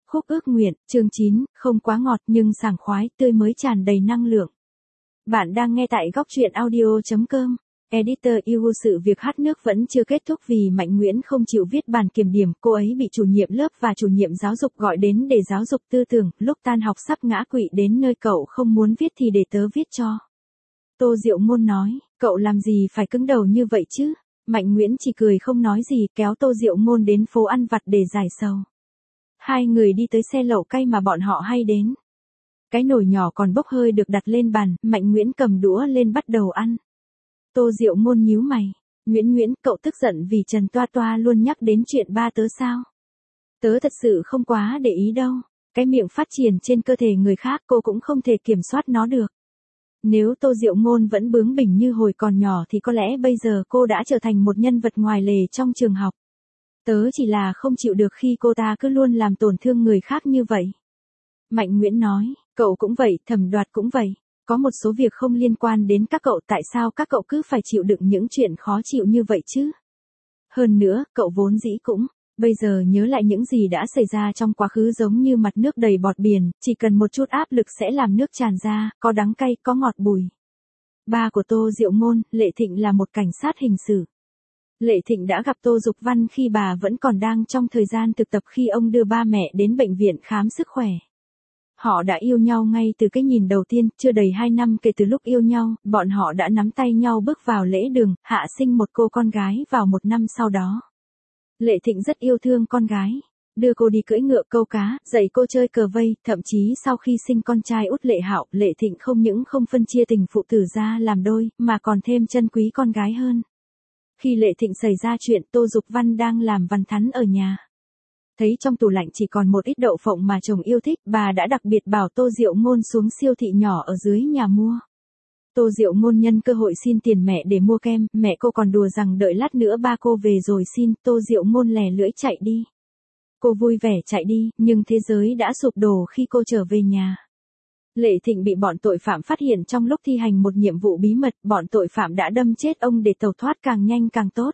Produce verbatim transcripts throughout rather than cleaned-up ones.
Khúc ước nguyện, chương chín, không quá ngọt nhưng sảng khoái, tươi mới tràn đầy năng lượng. Bạn đang nghe tại góc truyện audio chấm com. Editor yêu sự việc hát nước vẫn chưa kết thúc vì Mạnh Nguyễn không chịu viết bản kiểm điểm, cô ấy bị chủ nhiệm lớp và chủ nhiệm giáo dục gọi đến để giáo dục tư tưởng, lúc tan học sắp ngã quỵ đến nơi cậu không muốn viết thì để tớ viết cho. Tô Diệu Môn nói, cậu làm gì phải cứng đầu như vậy chứ? Mạnh Nguyễn chỉ cười không nói gì, kéo Tô Diệu Môn đến phố ăn vặt để giải sầu. Hai người đi tới xe lẩu cay mà bọn họ hay đến. Cái nồi nhỏ còn bốc hơi được đặt lên bàn, Mạnh Nguyễn cầm đũa lên bắt đầu ăn. Tô Diệu Môn nhíu mày, Nguyễn Nguyễn, cậu tức giận vì Trần Toa Toa luôn nhắc đến chuyện ba tớ sao? Tớ thật sự không quá để ý đâu, cái miệng phát triển trên cơ thể người khác cô cũng không thể kiểm soát nó được. Nếu Tô Diệu Môn vẫn bướng bỉnh như hồi còn nhỏ thì có lẽ bây giờ cô đã trở thành một nhân vật ngoài lề trong trường học. Tớ chỉ là không chịu được khi cô ta cứ luôn làm tổn thương người khác như vậy. Mạnh Nguyễn nói, cậu cũng vậy, Thẩm Đoạt cũng vậy. Có một số việc không liên quan đến các cậu, tại sao các cậu cứ phải chịu đựng những chuyện khó chịu như vậy chứ? Hơn nữa, cậu vốn dĩ cũng, bây giờ nhớ lại những gì đã xảy ra trong quá khứ giống như mặt nước đầy bọt biển, chỉ cần một chút áp lực sẽ làm nước tràn ra, có đắng cay, có ngọt bùi. Ba của Tô Diệu Môn, Lệ Thịnh là một cảnh sát hình sự. Lệ Thịnh đã gặp Tô Dục Văn khi bà vẫn còn đang trong thời gian thực tập khi ông đưa ba mẹ đến bệnh viện khám sức khỏe. Họ đã yêu nhau ngay từ cái nhìn đầu tiên, chưa đầy hai năm kể từ lúc yêu nhau, bọn họ đã nắm tay nhau bước vào lễ đường, hạ sinh một cô con gái vào một năm sau đó. Lệ Thịnh rất yêu thương con gái, đưa cô đi cưỡi ngựa câu cá, dạy cô chơi cờ vây, thậm chí sau khi sinh con trai út Lệ Hạo, Lệ Thịnh không những không phân chia tình phụ tử ra làm đôi, mà còn thêm trân quý con gái hơn. Khi Lệ Thịnh xảy ra chuyện, Tô Dục Văn đang làm văn thắn ở nhà. Thấy trong tủ lạnh chỉ còn một ít đậu phộng mà chồng yêu thích, bà đã đặc biệt bảo Tô Diệu Môn xuống siêu thị nhỏ ở dưới nhà mua. Tô Diệu Môn nhân cơ hội xin tiền mẹ để mua kem, mẹ cô còn đùa rằng đợi lát nữa ba cô về rồi xin, Tô Diệu Môn lè lưỡi chạy đi. Cô vui vẻ chạy đi, nhưng thế giới đã sụp đổ khi cô trở về nhà. Lệ Thịnh bị bọn tội phạm phát hiện trong lúc thi hành một nhiệm vụ bí mật, bọn tội phạm đã đâm chết ông để tẩu thoát càng nhanh càng tốt.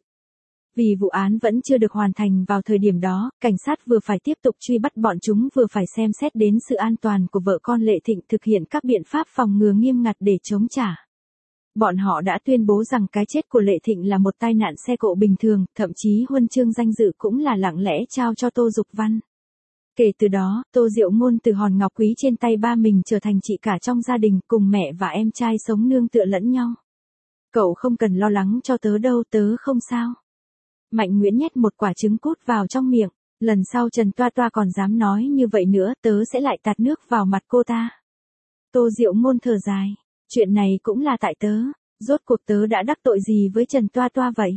Vì vụ án vẫn chưa được hoàn thành vào thời điểm đó, cảnh sát vừa phải tiếp tục truy bắt bọn chúng vừa phải xem xét đến sự an toàn của vợ con Lệ Thịnh, thực hiện các biện pháp phòng ngừa nghiêm ngặt để chống trả. Bọn họ đã tuyên bố rằng cái chết của Lệ Thịnh là một tai nạn xe cộ bình thường, thậm chí huân chương danh dự cũng là lặng lẽ trao cho Tô Dục Văn. Kể từ đó, Tô Diệu Môn từ hòn ngọc quý trên tay ba mình trở thành chị cả trong gia đình, cùng mẹ và em trai sống nương tựa lẫn nhau. Cậu không cần lo lắng cho tớ đâu, tớ không sao. Mạnh Nguyễn nhét một quả trứng cút vào trong miệng, lần sau Trần Toa Toa còn dám nói như vậy nữa, tớ sẽ lại tạt nước vào mặt cô ta. Tô Diệu Môn thở dài, chuyện này cũng là tại tớ, rốt cuộc tớ đã đắc tội gì với Trần Toa Toa vậy?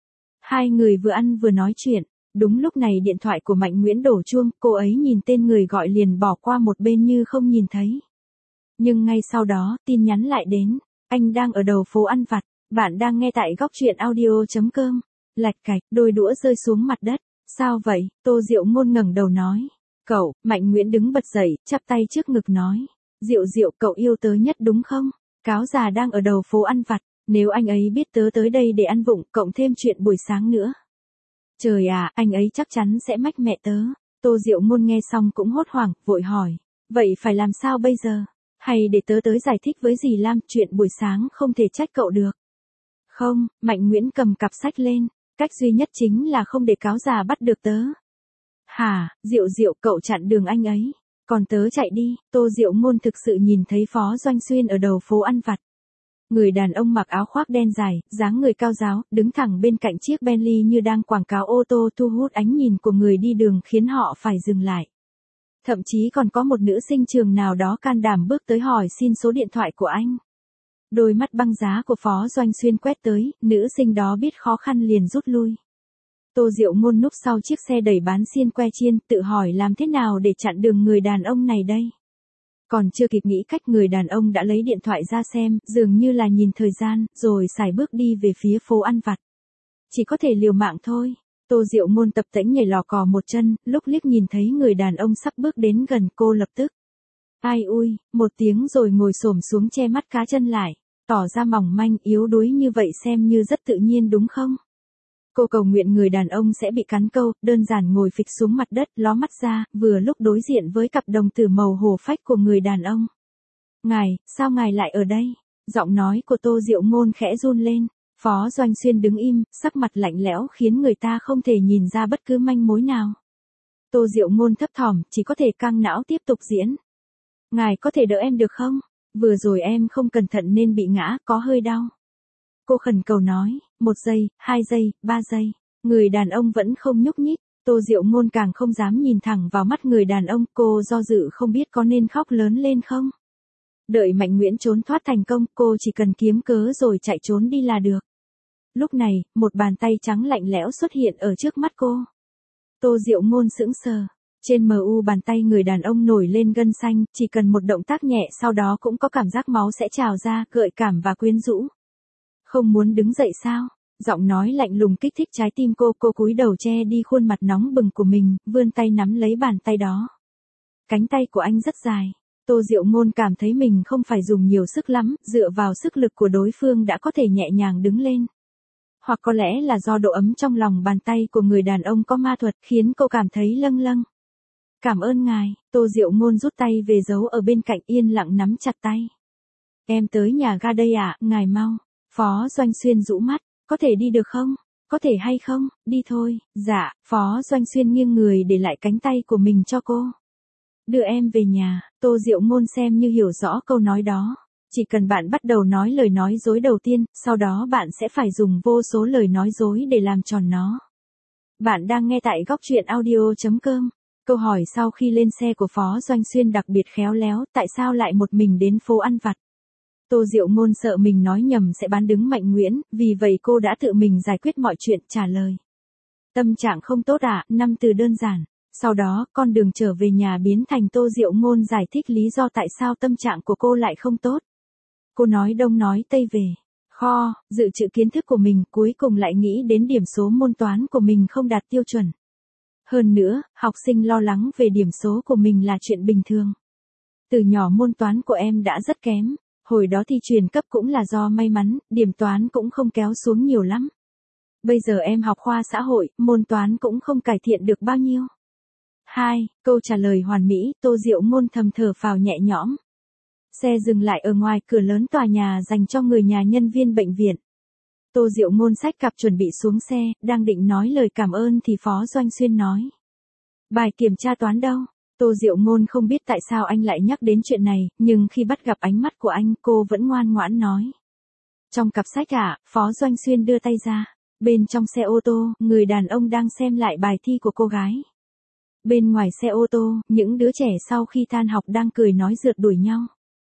Hai người vừa ăn vừa nói chuyện, đúng lúc này điện thoại của Mạnh Nguyễn đổ chuông, cô ấy nhìn tên người gọi liền bỏ qua một bên như không nhìn thấy. Nhưng ngay sau đó, tin nhắn lại đến, anh đang ở đầu phố ăn vặt, bạn đang nghe tại góc truyện audio chấm com. Lạch cạch, đôi đũa rơi xuống mặt đất. Sao vậy? Tô Diệu Môn ngẩng đầu nói. Cậu, Mạnh Nguyễn đứng bật dậy, chắp tay trước ngực nói. Diệu Diệu, cậu yêu tớ nhất đúng không? Cáo già đang ở đầu phố ăn vặt, nếu anh ấy biết tớ tới đây để ăn vụng, cộng thêm chuyện buổi sáng nữa. Trời à, anh ấy chắc chắn sẽ mách mẹ tớ. Tô Diệu Môn nghe xong cũng hốt hoảng, vội hỏi. Vậy phải làm sao bây giờ? Hay để tớ tới giải thích với dì Lam, chuyện buổi sáng không thể trách cậu được. Không, Mạnh Nguyễn cầm cặp sách lên. Cách duy nhất chính là không để cáo già bắt được tớ. Hả, Diệu Diệu, cậu chặn đường anh ấy. Còn tớ chạy đi. Tô Diệu Môn thực sự nhìn thấy Phó Doanh Xuyên ở đầu phố ăn vặt. Người đàn ông mặc áo khoác đen dài, dáng người cao ráo, đứng thẳng bên cạnh chiếc Bentley như đang quảng cáo ô tô, thu hút ánh nhìn của người đi đường khiến họ phải dừng lại. Thậm chí còn có một nữ sinh trường nào đó can đảm bước tới hỏi xin số điện thoại của anh. Đôi mắt băng giá của Phó Doanh Xuyên quét tới, nữ sinh đó biết khó khăn liền rút lui. Tô Diệu Môn núp sau chiếc xe đẩy bán xiên que chiên, tự hỏi làm thế nào để chặn đường người đàn ông này đây. Còn chưa kịp nghĩ cách, người đàn ông đã lấy điện thoại ra xem, dường như là nhìn thời gian, rồi sải bước đi về phía phố ăn vặt. Chỉ có thể liều mạng thôi. Tô Diệu Môn tập tễnh nhảy lò cò một chân, lúc liếc nhìn thấy người đàn ông sắp bước đến gần cô lập tức. Ai ui, một tiếng rồi ngồi xổm xuống che mắt cá chân lại, tỏ ra mỏng manh yếu đuối như vậy xem như rất tự nhiên đúng không? Cô cầu nguyện người đàn ông sẽ bị cắn câu, đơn giản ngồi phịch xuống mặt đất, ló mắt ra, vừa lúc đối diện với cặp đồng tử màu hổ phách của người đàn ông. Ngài, sao ngài lại ở đây? Giọng nói của Tô Diệu Ngôn khẽ run lên. Phó Doanh Xuyên đứng im, sắc mặt lạnh lẽo khiến người ta không thể nhìn ra bất cứ manh mối nào. Tô Diệu Ngôn thấp thỏm, chỉ có thể căng não tiếp tục diễn. Ngài có thể đỡ em được không? Vừa rồi em không cẩn thận nên bị ngã, có hơi đau. Cô khẩn cầu nói, một giây, hai giây, ba giây. Người đàn ông vẫn không nhúc nhích. Tô Diệu Ngôn càng không dám nhìn thẳng vào mắt người đàn ông, cô do dự không biết có nên khóc lớn lên không. Đợi Mạnh Nguyễn trốn thoát thành công, cô chỉ cần kiếm cớ rồi chạy trốn đi là được. Lúc này, một bàn tay trắng lạnh lẽo xuất hiện ở trước mắt cô. Tô Diệu Ngôn sững sờ. Trên mờ u bàn tay người đàn ông nổi lên gân xanh, chỉ cần một động tác nhẹ sau đó cũng có cảm giác máu sẽ trào ra, gợi cảm và quyến rũ. Không muốn đứng dậy sao? Giọng nói lạnh lùng kích thích trái tim cô, cô cúi đầu che đi khuôn mặt nóng bừng của mình, vươn tay nắm lấy bàn tay đó. Cánh tay của anh rất dài. Tô Diệu Ngôn cảm thấy mình không phải dùng nhiều sức lắm, dựa vào sức lực của đối phương đã có thể nhẹ nhàng đứng lên. Hoặc có lẽ là do độ ấm trong lòng bàn tay của người đàn ông có ma thuật khiến cô cảm thấy lâng lâng. Cảm ơn ngài, Tô Diệu Ngôn rút tay về giấu ở bên cạnh yên lặng nắm chặt tay. Em tới nhà ga đây ạ, à, ngài mau. Phó Doanh Xuyên rũ mắt, có thể đi được không? Có thể hay không? Đi thôi. Dạ, Phó Doanh Xuyên nghiêng người để lại cánh tay của mình cho cô. Đưa em về nhà, Tô Diệu Ngôn xem như hiểu rõ câu nói đó. Chỉ cần bạn bắt đầu nói lời nói dối đầu tiên, sau đó bạn sẽ phải dùng vô số lời nói dối để làm tròn nó. Bạn đang nghe tại góc truyện audio chấm com. Câu hỏi sau khi lên xe của Phó Doanh Xuyên đặc biệt khéo léo, tại sao lại một mình đến phố ăn vặt? Tô Diệu Ngôn sợ mình nói nhầm sẽ bán đứng Mạnh Nguyễn, vì vậy cô đã tự mình giải quyết mọi chuyện, trả lời. Tâm trạng không tốt à, năm từ đơn giản. Sau đó, con đường trở về nhà biến thành Tô Diệu Ngôn giải thích lý do tại sao tâm trạng của cô lại không tốt. Cô nói đông nói tây về kho, dự trữ kiến thức của mình, cuối cùng lại nghĩ đến điểm số môn toán của mình không đạt tiêu chuẩn. Hơn nữa, học sinh lo lắng về điểm số của mình là chuyện bình thường. Từ nhỏ môn toán của em đã rất kém, hồi đó thi truyền cấp cũng là do may mắn, điểm toán cũng không kéo xuống nhiều lắm. Bây giờ em học khoa xã hội, môn toán cũng không cải thiện được bao nhiêu. Hai, câu trả lời hoàn mỹ, Tô Diệu Ngôn thầm thở phào nhẹ nhõm. Xe dừng lại ở ngoài cửa lớn tòa nhà dành cho người nhà nhân viên bệnh viện. Tô Diệu Ngôn xách cặp chuẩn bị xuống xe, đang định nói lời cảm ơn thì Phó Doanh Xuyên nói. Bài kiểm tra toán đâu? Tô Diệu Ngôn không biết tại sao anh lại nhắc đến chuyện này, nhưng khi bắt gặp ánh mắt của anh, cô vẫn ngoan ngoãn nói. Trong cặp sách ạ, à, Phó Doanh Xuyên đưa tay ra. Bên trong xe ô tô, người đàn ông đang xem lại bài thi của cô gái. Bên ngoài xe ô tô, những đứa trẻ sau khi tan học đang cười nói rượt đuổi nhau.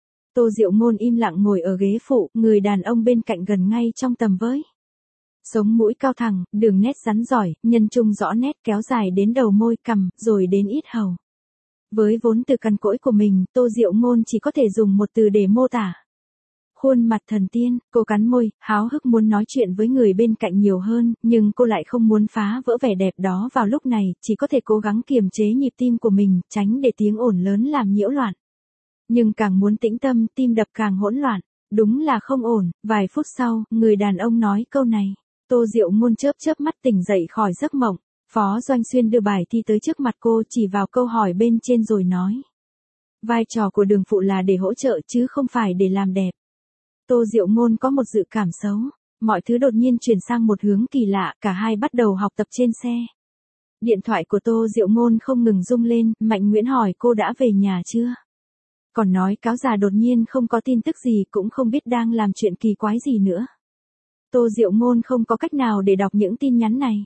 Tô Diệu Ngôn im lặng ngồi ở ghế phụ, người đàn ông bên cạnh gần ngay trong tầm với. Sống mũi cao thẳng, đường nét rắn giỏi, nhân trung rõ nét kéo dài đến đầu môi, cằm, rồi đến yết hầu. Với vốn từ cằn cỗi của mình, Tô Diệu Ngôn chỉ có thể dùng một từ để mô tả. Khuôn mặt thần tiên, cô cắn môi, háo hức muốn nói chuyện với người bên cạnh nhiều hơn, nhưng cô lại không muốn phá vỡ vẻ đẹp đó vào lúc này, chỉ có thể cố gắng kiềm chế nhịp tim của mình, tránh để tiếng ồn lớn làm nhiễu loạn. Nhưng càng muốn tĩnh tâm, tim đập càng hỗn loạn. Đúng là không ổn. Vài phút sau, người đàn ông nói câu này. Tô Diệu Ngôn chớp chớp mắt tỉnh dậy khỏi giấc mộng. Phó Doanh Xuyên đưa bài thi tới trước mặt cô, chỉ vào câu hỏi bên trên rồi nói. Vai trò của đường phụ là để hỗ trợ chứ không phải để làm đẹp. Tô Diệu Ngôn có một dự cảm xấu. Mọi thứ đột nhiên chuyển sang một hướng kỳ lạ, cả hai bắt đầu học tập trên xe. Điện thoại của Tô Diệu Ngôn không ngừng rung lên, Mạnh Nguyễn hỏi cô đã về nhà chưa? Còn nói cáo già đột nhiên không có tin tức gì, cũng không biết đang làm chuyện kỳ quái gì nữa. Tô Diệu Ngôn không có cách nào để đọc những tin nhắn này.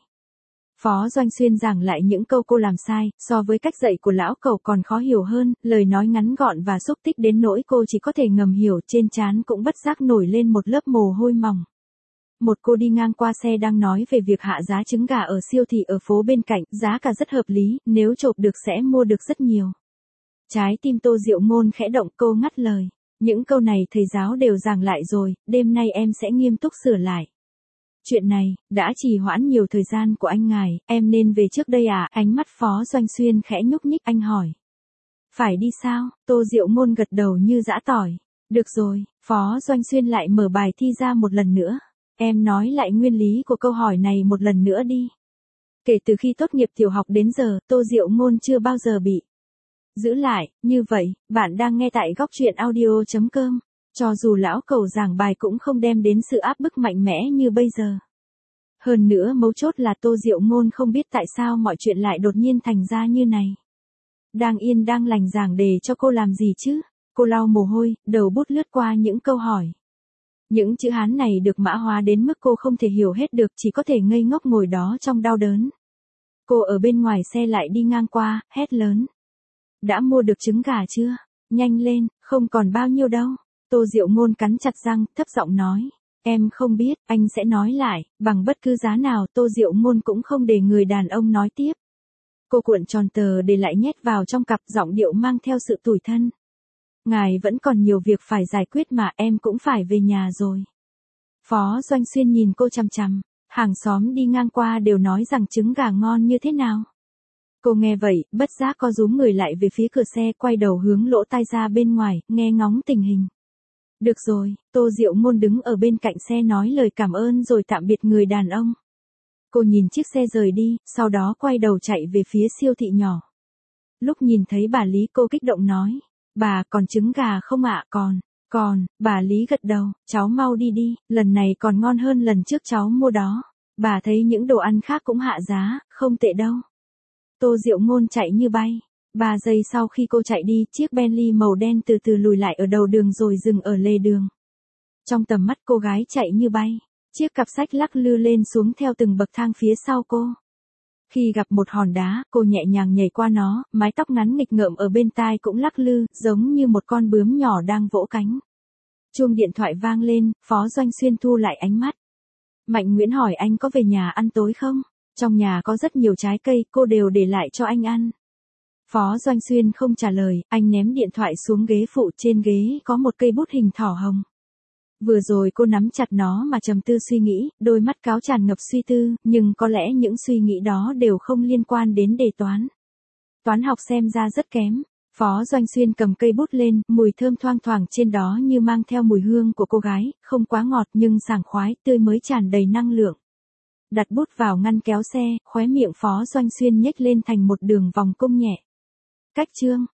Phó Doanh Xuyên giảng lại những câu cô làm sai, so với cách dạy của lão cẩu còn khó hiểu hơn, lời nói ngắn gọn và xúc tích đến nỗi cô chỉ có thể ngầm hiểu, trên trán cũng bất giác nổi lên một lớp mồ hôi mỏng. Một cô đi ngang qua xe đang nói về việc hạ giá trứng gà ở siêu thị ở phố bên cạnh, giá cả rất hợp lý, nếu chộp được sẽ mua được rất nhiều. Trái tim Tô Diệu Ngôn khẽ động, cô ngắt lời. Những câu này thầy giáo đều giảng lại rồi, đêm nay em sẽ nghiêm túc sửa lại. Chuyện này, đã trì hoãn nhiều thời gian của anh ngài, em nên về trước đây à? Ánh mắt Phó Doanh Xuyên khẽ nhúc nhích, anh hỏi. Phải đi sao? Tô Diệu Ngôn gật đầu như giã tỏi. Được rồi, Phó Doanh Xuyên lại mở bài thi ra một lần nữa. Em nói lại nguyên lý của câu hỏi này một lần nữa đi. Kể từ khi tốt nghiệp tiểu học đến giờ, Tô Diệu Ngôn chưa bao giờ bị giữ lại, như vậy, bạn đang nghe tại góc truyện audio chấm com. Cho dù lão cẩu giảng bài cũng không đem đến sự áp bức mạnh mẽ như bây giờ. Hơn nữa mấu chốt là Tô Diệu Ngôn không biết tại sao mọi chuyện lại đột nhiên thành ra như này. Đang yên đang lành giảng đề cho cô làm gì chứ? Cô lau mồ hôi, đầu bút lướt qua những câu hỏi. Những chữ Hán này được mã hóa đến mức cô không thể hiểu hết được, chỉ có thể ngây ngốc ngồi đó trong đau đớn. Cô ở bên ngoài xe lại đi ngang qua, hét lớn. Đã mua được trứng gà chưa? Nhanh lên, không còn bao nhiêu đâu. Tô Diệu Ngôn cắn chặt răng, thấp giọng nói. Em không biết, anh sẽ nói lại, bằng bất cứ giá nào. Tô Diệu Ngôn cũng không để người đàn ông nói tiếp. Cô cuộn tròn tờ để lại nhét vào trong cặp, giọng điệu mang theo sự tủi thân. Ngài vẫn còn nhiều việc phải giải quyết mà, em cũng phải về nhà rồi. Phó Doanh Xuyên nhìn cô chằm chằm, hàng xóm đi ngang qua đều nói rằng trứng gà ngon như thế nào. Cô nghe vậy, bất giác co rúm người lại về phía cửa xe, quay đầu hướng lỗ tai ra bên ngoài, nghe ngóng tình hình. Được rồi, Tô Diệu Ngôn đứng ở bên cạnh xe nói lời cảm ơn rồi tạm biệt người đàn ông. Cô nhìn chiếc xe rời đi, sau đó quay đầu chạy về phía siêu thị nhỏ. Lúc nhìn thấy bà Lý cô kích động nói. Bà còn trứng gà không ạ? Còn, còn, bà Lý gật đầu, cháu mau đi đi, lần này còn ngon hơn lần trước cháu mua đó. Bà thấy những đồ ăn khác cũng hạ giá, không tệ đâu. Tô Diệu Ngôn chạy như bay. Ba giây sau khi cô chạy đi, chiếc Bentley màu đen từ từ lùi lại ở đầu đường rồi dừng ở lề đường. Trong tầm mắt cô gái chạy như bay, chiếc cặp sách lắc lư lên xuống theo từng bậc thang phía sau cô. Khi gặp một hòn đá, cô nhẹ nhàng nhảy qua nó, mái tóc ngắn nghịch ngợm ở bên tai cũng lắc lư, giống như một con bướm nhỏ đang vỗ cánh. Chuông điện thoại vang lên, Phó Doanh Xuyên thu lại ánh mắt. Mạnh Nguyễn hỏi anh có về nhà ăn tối không? Trong nhà có rất nhiều trái cây, cô đều để lại cho anh ăn. Phó Doanh Xuyên không trả lời, anh ném điện thoại xuống ghế phụ, trên ghế có một cây bút hình thỏ hồng. Vừa rồi cô nắm chặt nó mà trầm tư suy nghĩ, đôi mắt cáo tràn ngập suy tư, nhưng có lẽ những suy nghĩ đó đều không liên quan đến đề toán. Toán học xem ra rất kém. Phó Doanh Xuyên cầm cây bút lên, mùi thơm thoang thoảng trên đó như mang theo mùi hương của cô gái, không quá ngọt nhưng sảng khoái, tươi mới tràn đầy năng lượng. Đặt bút vào ngăn kéo xe, khóe miệng Phó Doanh Xuyên nhếch lên thành một đường vòng cung nhẹ. Cách chương